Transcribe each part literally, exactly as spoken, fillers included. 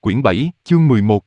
Quyển bảy, chương mười một.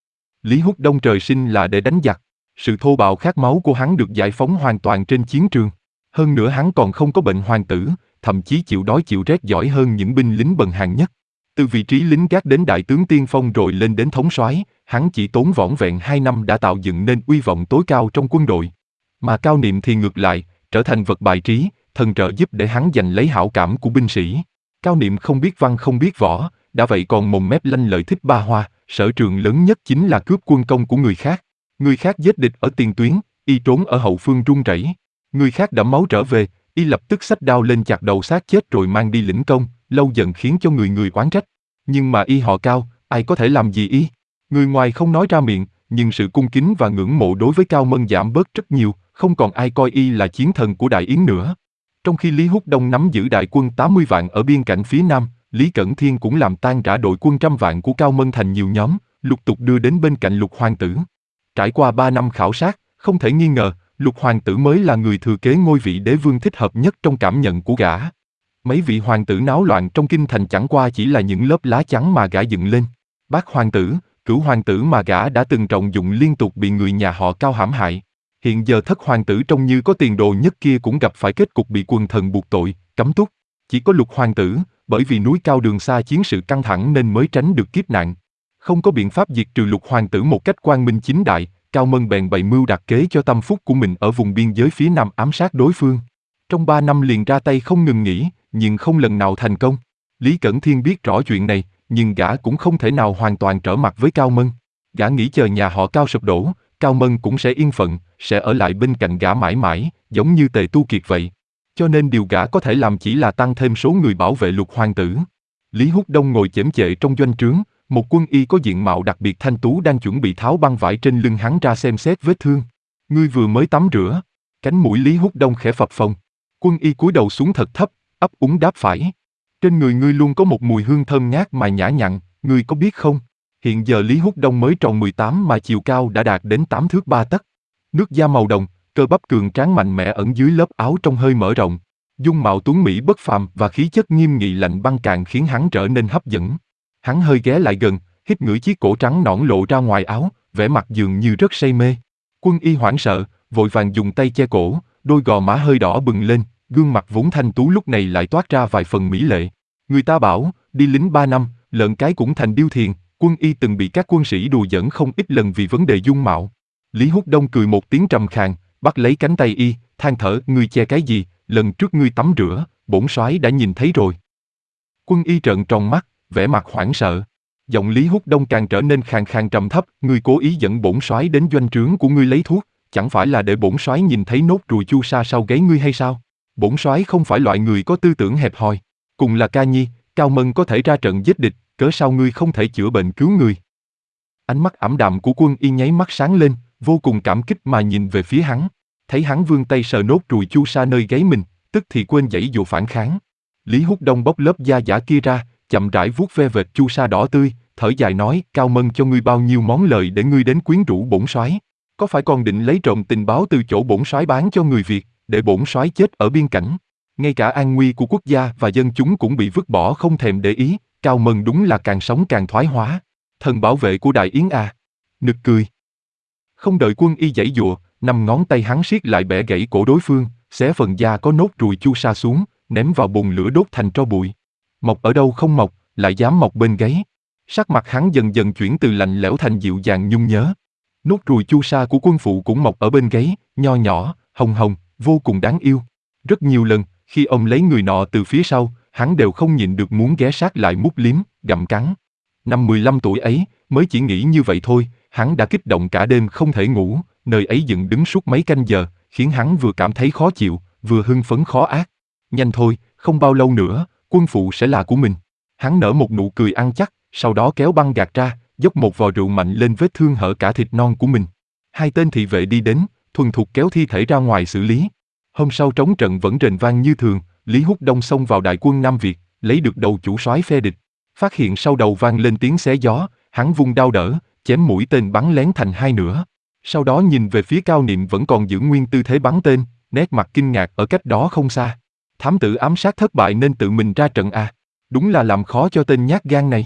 Lý Húc Đông trời sinh là để đánh giặc. Sự thô bạo khát máu của hắn được giải phóng hoàn toàn trên chiến trường. Hơn nữa hắn còn không có bệnh hoàng tử, thậm chí chịu đói chịu rét giỏi hơn những binh lính bần hàn nhất. Từ vị trí lính gác đến đại tướng tiên phong rồi lên đến thống soái, hắn chỉ tốn vỏn vẹn hai năm đã tạo dựng nên uy vọng tối cao trong quân đội. Mà Cao Niệm thì ngược lại, trở thành vật bài trí, thần trợ giúp để hắn giành lấy hảo cảm của binh sĩ. Cao Niệm không biết văn không biết võ, đã vậy còn mồm mép lanh lợi thích ba hoa, sở trường lớn nhất chính là cướp quân công của người khác. Người khác giết địch ở tiền tuyến, y trốn ở hậu phương run rẩy. Người khác đẫm máu trở về, y lập tức xách đao lên chặt đầu xác chết rồi mang đi lĩnh công, lâu dần khiến cho người người oán trách. Nhưng mà y họ Cao, ai có thể làm gì y? Người ngoài không nói ra miệng, nhưng sự cung kính và ngưỡng mộ đối với Cao Mân giảm bớt rất nhiều, không còn ai coi y là chiến thần của Đại Yến nữa. Trong khi Lý Húc Đông nắm giữ đại quân tám mươi vạn ở biên cảnh phía Nam, Lý Cẩn Thiên cũng làm tan rã đội quân trăm vạn của Cao Mân thành nhiều nhóm, lục tục đưa đến bên cạnh Lục Hoàng tử. Trải qua ba năm khảo sát, không thể nghi ngờ, Lục Hoàng tử mới là người thừa kế ngôi vị đế vương thích hợp nhất trong cảm nhận của gã. Mấy vị hoàng tử náo loạn trong kinh thành chẳng qua chỉ là những lớp lá chắn mà gã dựng lên. Bác hoàng tử, cửu hoàng tử mà gã đã từng trọng dụng liên tục bị người nhà họ Cao hãm hại. Hiện giờ thất hoàng tử trông như có tiền đồ nhất kia cũng gặp phải kết cục bị quần thần buộc tội, cấm túc. Chỉ có Lục hoàng tử, bởi vì núi cao đường xa chiến sự căng thẳng nên mới tránh được kiếp nạn. Không có biện pháp diệt trừ Lục hoàng tử một cách quang minh chính đại, Cao Mân bèn bày mưu đặt kế cho tâm phúc của mình ở vùng biên giới phía Nam ám sát đối phương. Trong ba năm liền ra tay không ngừng nghỉ, nhưng không lần nào thành công. Lý Cẩn Thiên biết rõ chuyện này, nhưng gã cũng không thể nào hoàn toàn trở mặt với Cao Mân. Gã nghĩ chờ nhà họ Cao sụp đổ, Cao Mân cũng sẽ yên phận, sẽ ở lại bên cạnh gã mãi mãi, giống như Tề Tu Kiệt vậy. Cho nên điều gã có thể làm chỉ là tăng thêm số người bảo vệ Lục hoàng tử. Lý Húc Đông ngồi chễm chệ trong doanh trướng, một quân y có diện mạo đặc biệt thanh tú đang chuẩn bị tháo băng vải trên lưng hắn ra xem xét vết thương. Ngươi vừa mới tắm rửa. Cánh mũi Lý Húc Đông khẽ phập phồng. Quân y cúi đầu xuống thật thấp, ấp úng đáp phải. Trên người ngươi luôn có một mùi hương thơm ngát mà nhã nhặn, ngươi có biết không? Hiện giờ Lý Húc Đông mới tròn mười tám mà chiều cao đã đạt đến tám thước ba tấc. Nước da màu đồng, cơ bắp cường tráng mạnh mẽ ẩn dưới lớp áo trong hơi mở rộng. Dung mạo tuấn mỹ bất phàm và khí chất nghiêm nghị lạnh băng càng khiến hắn trở nên hấp dẫn. Hắn hơi ghé lại gần, hít ngửi chiếc cổ trắng nõn lộ ra ngoài áo, vẻ mặt dường như rất say mê. Quân y hoảng sợ, vội vàng dùng tay che cổ, đôi gò má hơi đỏ bừng lên, gương mặt vốn thanh tú lúc này lại toát ra vài phần mỹ lệ. Người ta bảo, đi lính ba năm, lợn cái cũng thành điêu thiền. Quân y từng bị các quân sĩ đùa giỡn không ít lần vì vấn đề dung mạo. Lý Húc Đông cười một tiếng trầm khàn, bắt lấy cánh tay y, than thở, ngươi che cái gì, lần trước ngươi tắm rửa, bổn soái đã nhìn thấy rồi. Quân y trợn tròn mắt, vẻ mặt hoảng sợ. Giọng Lý Húc Đông càng trở nên khàn khàn trầm thấp, ngươi cố ý dẫn bổn soái đến doanh trướng của ngươi lấy thuốc, chẳng phải là để bổn soái nhìn thấy nốt ruồi chu sa sau gáy ngươi hay sao? Bổn soái không phải loại người có tư tưởng hẹp hòi. Cùng là ca nhi, Cao Mân có thể ra trận giết địch, cớ sao ngươi không thể chữa bệnh cứu người? Ánh mắt ảm đạm của quân y nháy mắt sáng lên, vô cùng cảm kích mà nhìn về phía hắn. Thấy hắn vươn tay sờ nốt ruồi chu sa nơi gáy mình, tức thì quên giãy dụ phản kháng. Lý Húc Đông bóc lớp da giả kia ra, chậm rãi vuốt ve vệt chu sa đỏ tươi, thở dài nói, Cao Mân cho ngươi bao nhiêu món lời để ngươi đến quyến rũ bổn soái? Có phải còn định lấy trộm tình báo từ chỗ bổn soái bán cho người Việt, để bổn soái chết ở biên cảnh? Ngay cả an nguy của quốc gia và dân chúng cũng bị vứt bỏ không thèm để ý, Cao Mân đúng là càng sống càng thoái hóa. Thần bảo vệ của Đại Yến à? Nực cười. Không đợi quân y giãy giụa, năm ngón tay hắn siết lại bẻ gãy cổ đối phương, xé phần da có nốt ruồi chu sa xuống, ném vào bùn lửa đốt thành tro bụi. Mọc ở đâu không mọc, lại dám mọc bên gáy. Sắc mặt hắn dần dần chuyển từ lạnh lẽo thành dịu dàng nhung nhớ. Nốt ruồi chu sa của quân phụ cũng mọc ở bên gáy, nho nhỏ, hồng hồng, vô cùng đáng yêu. Rất nhiều lần, khi ông lấy người nọ từ phía sau, hắn đều không nhịn được muốn ghé sát lại mút liếm, gặm cắn. Năm mười lăm tuổi ấy, mới chỉ nghĩ như vậy thôi, hắn đã kích động cả đêm không thể ngủ, nơi ấy dựng đứng suốt mấy canh giờ, khiến hắn vừa cảm thấy khó chịu, vừa hưng phấn khó át. Nhanh thôi, không bao lâu nữa, quân phụ sẽ là của mình. Hắn nở một nụ cười ăn chắc, sau đó kéo băng gạt ra, dốc một vò rượu mạnh lên vết thương hở cả thịt non của mình. Hai tên thị vệ đi đến, thuần thục kéo thi thể ra ngoài xử lý. Hôm sau trống trận vẫn rền vang như thường, Lý Húc Đông xông vào đại quân Nam Việt, lấy được đầu chủ soái phe địch. Phát hiện sau đầu vang lên tiếng xé gió, hắn vung đao đỡ, chém mũi tên bắn lén thành hai nửa. Sau đó nhìn về phía Cao Niệm vẫn còn giữ nguyên tư thế bắn tên, nét mặt kinh ngạc ở cách đó không xa. Thám tử ám sát thất bại nên tự mình ra trận à? Đúng là làm khó cho tên nhát gan này.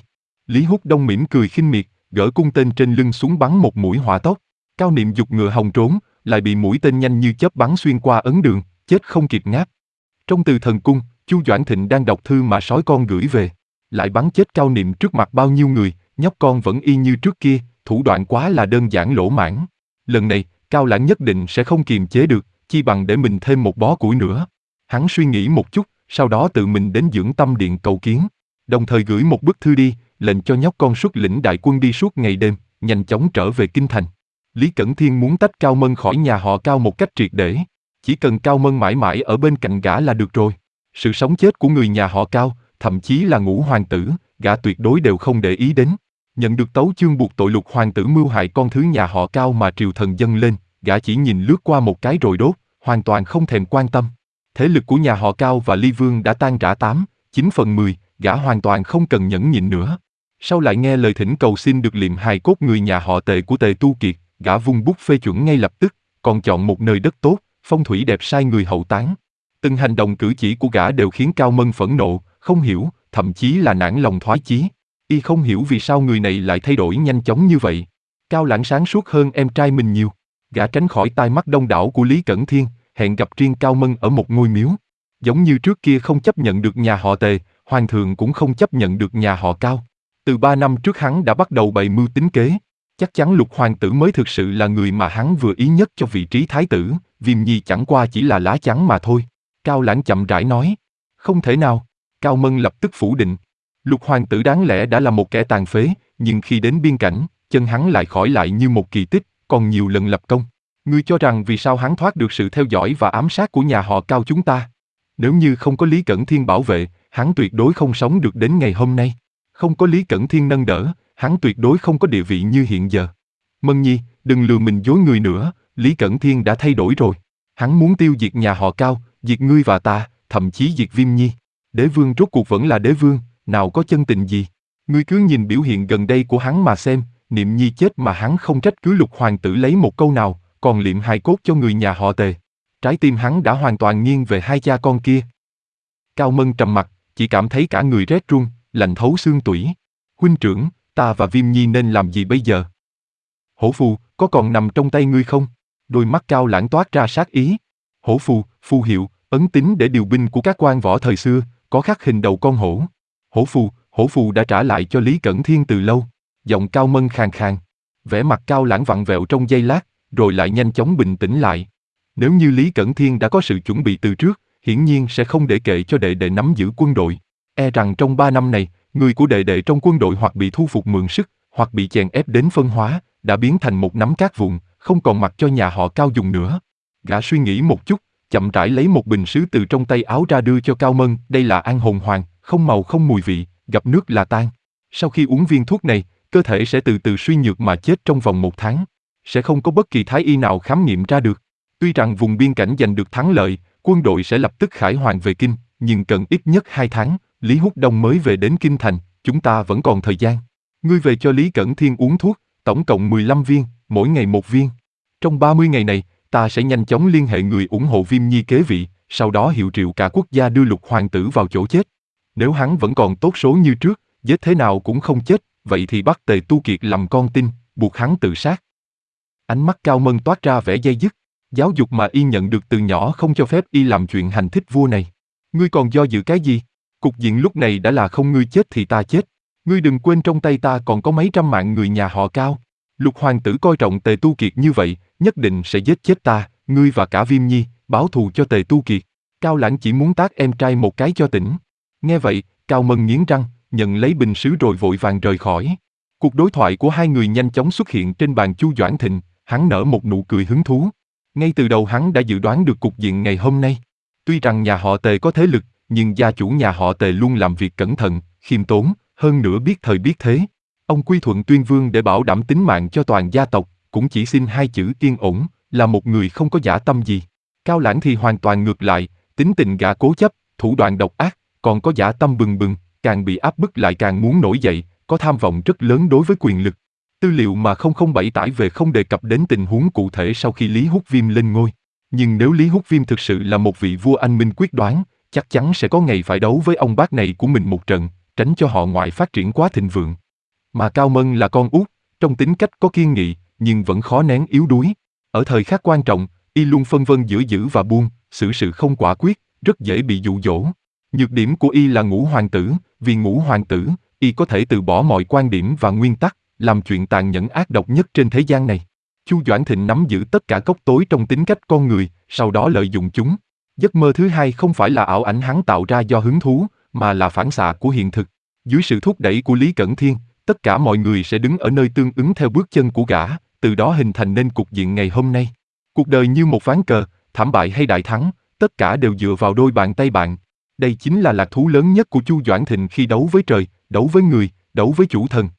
Lý Húc Đông mỉm cười khinh miệt, gỡ cung tên trên lưng xuống bắn một mũi hỏa tốc. Cao Niệm giục ngựa hòng trốn, lại bị mũi tên nhanh như chớp bắn xuyên qua ấn đường, chết không kịp ngáp. Trong Từ Thần Cung, Chu Doãn Thịnh đang đọc thư mà sói con gửi về, lại bắn chết Cao Niệm trước mặt bao nhiêu người, nhóc con vẫn y như trước kia, thủ đoạn quá là đơn giản lỗ mãng. Lần này, Cao Lãng nhất định sẽ không kiềm chế được, chi bằng để mình thêm một bó củi nữa. Hắn suy nghĩ một chút, sau đó tự mình đến Dưỡng Tâm Điện cầu kiến, đồng thời gửi một bức thư đi, lệnh cho nhóc con xuất lĩnh đại quân đi suốt ngày đêm, nhanh chóng trở về kinh thành. Lý Cẩn Thiên muốn tách Cao Mân khỏi nhà họ Cao một cách triệt để, chỉ cần Cao Mân mãi mãi ở bên cạnh gã là được rồi. Sự sống chết của người nhà họ Cao, thậm chí là Ngũ hoàng tử, gã tuyệt đối đều không để ý đến. Nhận được tấu chương buộc tội Lục hoàng tử mưu hại con thứ nhà họ Cao mà triều thần dâng lên, gã chỉ nhìn lướt qua một cái rồi đốt, hoàn toàn không thèm quan tâm. Thế lực của nhà họ Cao và Ly Vương đã tan rã tám, chín phần mười, gã hoàn toàn không cần nhẫn nhịn nữa. Sau lại nghe lời thỉnh cầu xin được liệm hài cốt người nhà họ Tề của Tề Tu Kiệt, gã vung bút phê chuẩn ngay lập tức, còn chọn một nơi đất tốt, phong thủy đẹp sai người hậu táng. Từng hành động cử chỉ của gã đều khiến Cao Mân phẫn nộ, không hiểu, thậm chí là nản lòng thoái chí. Y không hiểu vì sao người này lại thay đổi nhanh chóng như vậy. Cao Lãng sáng suốt hơn em trai mình nhiều. Gã tránh khỏi tai mắt đông đảo của Lý Cẩn Thiên, hẹn gặp riêng Cao Mân ở một ngôi miếu. Giống như trước kia không chấp nhận được nhà họ Tề, Hoàng thượng cũng không chấp nhận được nhà họ Cao. Từ ba năm trước hắn đã bắt đầu bày mưu tính kế. Chắc chắn Lục hoàng tử mới thực sự là người mà hắn vừa ý nhất cho vị trí thái tử, Viêm Nhi chẳng qua chỉ là lá chắn mà thôi. Cao Lãng chậm rãi nói. Không thể nào. Cao Mân lập tức phủ định. Lục hoàng tử đáng lẽ đã là một kẻ tàn phế, nhưng khi đến biên cảnh, chân hắn lại khỏi lại như một kỳ tích, còn nhiều lần lập công. Ngươi cho rằng vì sao hắn thoát được sự theo dõi và ám sát của nhà họ Cao chúng ta? Nếu như không có Lý Cẩn Thiên bảo vệ, hắn tuyệt đối không sống được đến ngày hôm nay. Không có Lý Cẩn Thiên nâng đỡ, hắn tuyệt đối không có địa vị như hiện giờ. Mân Nhi, đừng lừa mình dối người nữa, Lý Cẩn Thiên đã thay đổi rồi. Hắn muốn tiêu diệt nhà họ Cao, diệt ngươi và ta, thậm chí diệt Viêm Nhi. Đế vương rốt cuộc vẫn là đế vương, nào có chân tình gì. Ngươi cứ nhìn biểu hiện gần đây của hắn mà xem, Niệm Nhi chết mà hắn không trách cứ Lục hoàng tử lấy một câu nào, còn liệm hài cốt cho người nhà họ Tề. Trái tim hắn đã hoàn toàn nghiêng về hai cha con kia. Cao Mân trầm mặt, chỉ cảm thấy cả người rét run, lạnh thấu xương tủy. Huynh trưởng, ta và Viêm Nhi nên làm gì bây giờ? Hổ phù, có còn nằm trong tay ngươi không? Đôi mắt Cao Lãng toát ra sát ý. Hổ phù, phù hiệu, ấn tín để điều binh của các quan võ thời xưa, có khắc hình đầu con hổ. Hổ phù, hổ phù đã trả lại cho Lý Cẩn Thiên từ lâu. Giọng Cao Mân khàn khàn. Vẻ mặt Cao Lãng vặn vẹo trong giây lát, rồi lại nhanh chóng bình tĩnh lại. Nếu như Lý Cẩn Thiên đã có sự chuẩn bị từ trước, hiển nhiên sẽ không để kệ cho đệ đệ nắm giữ quân đội. E rằng trong ba năm này, người của đệ đệ trong quân đội hoặc bị thu phục mượn sức, hoặc bị chèn ép đến phân hóa, đã biến thành một nắm cát vụn, không còn mặc cho nhà họ Cao dùng nữa. Gã suy nghĩ một chút, chậm rãi lấy một bình sứ từ trong tay áo ra đưa cho Cao Mân. Đây là an hồn hoàng, không màu không mùi vị, gặp nước là tan. Sau khi uống viên thuốc này, cơ thể sẽ từ từ suy nhược mà chết trong vòng một tháng. Sẽ không có bất kỳ thái y nào khám nghiệm ra được. Tuy rằng vùng biên cảnh giành được thắng lợi, quân đội sẽ lập tức khải hoàn về kinh, nhưng cần ít nhất hai tháng, Lý Húc Đông mới về đến kinh thành, chúng ta vẫn còn thời gian. Ngươi về cho Lý Cẩn Thiên uống thuốc, tổng cộng mười lăm viên, mỗi ngày một viên. Trong ba mươi ngày này, ta sẽ nhanh chóng liên hệ người ủng hộ Viêm Nhi kế vị, sau đó hiệu triệu cả quốc gia đưa Lục hoàng tử vào chỗ chết. Nếu hắn vẫn còn tốt số như trước, giết thế nào cũng không chết, vậy thì bắt Tề Tu Kiệt làm con tin, buộc hắn tự sát. Ánh mắt Cao Mân toát ra vẻ day dứt. Giáo dục mà y nhận được từ nhỏ không cho phép y làm chuyện hành thích vua này. Ngươi còn do dự cái gì? Cục diện lúc này đã là không ngươi chết thì ta chết. Ngươi đừng quên trong tay ta còn có mấy trăm mạng người nhà họ Cao. Lục hoàng tử coi trọng Tề Tu Kiệt như vậy, nhất định sẽ giết chết ta, ngươi và cả Viêm Nhi, báo thù cho Tề Tu Kiệt. Cao Lãng chỉ muốn tát em trai một cái cho tỉnh. Nghe vậy, Cao Mân nghiến răng, nhận lấy bình sứ rồi vội vàng rời khỏi. Cuộc đối thoại của hai người nhanh chóng xuất hiện trên bàn Chu Doãn Thịnh, hắn nở một nụ cười hứng thú. Ngay từ đầu hắn đã dự đoán được cục diện ngày hôm nay. Tuy rằng nhà họ Tề có thế lực, nhưng gia chủ nhà họ Tề luôn làm việc cẩn thận, khiêm tốn, hơn nữa biết thời biết thế. Ông quy thuận tuyên vương để bảo đảm tính mạng cho toàn gia tộc, cũng chỉ xin hai chữ yên ổn, là một người không có dã tâm gì. Cao Lãng thì hoàn toàn ngược lại, tính tình gã cố chấp, thủ đoạn độc ác, còn có dã tâm bừng bừng, càng bị áp bức lại càng muốn nổi dậy, có tham vọng rất lớn đối với quyền lực. Tư liệu mà không không bảy tải về không đề cập đến tình huống cụ thể sau khi Lý Húc Viêm lên ngôi. Nhưng nếu Lý Húc Viêm thực sự là một vị vua anh minh quyết đoán, chắc chắn sẽ có ngày phải đấu với ông bác này của mình một trận, tránh cho họ ngoại phát triển quá thịnh vượng. Mà Cao Mân là con út, trong tính cách có kiên nghị, nhưng vẫn khó nén yếu đuối. Ở thời khắc quan trọng, y luôn phân vân giữa giữ và buông, xử sự không quả quyết, rất dễ bị dụ dỗ. Nhược điểm của y là ngũ hoàng tử, vì ngũ hoàng tử, y có thể từ bỏ mọi quan điểm và nguyên tắc, làm chuyện tàn nhẫn ác độc nhất trên thế gian này. Chu Doãn Thịnh nắm giữ tất cả góc tối trong tính cách con người, sau đó lợi dụng chúng. Giấc mơ thứ hai không phải là ảo ảnh hắn tạo ra do hứng thú, mà là phản xạ của hiện thực. Dưới sự thúc đẩy của Lý Cẩn Thiên, tất cả mọi người sẽ đứng ở nơi tương ứng theo bước chân của gã, từ đó hình thành nên cục diện ngày hôm nay. Cuộc đời như một ván cờ, thảm bại hay đại thắng, tất cả đều dựa vào đôi bàn tay bạn. Đây chính là lạc thú lớn nhất của Chu Doãn Thịnh khi đấu với trời, đấu với người, đấu với chủ thần.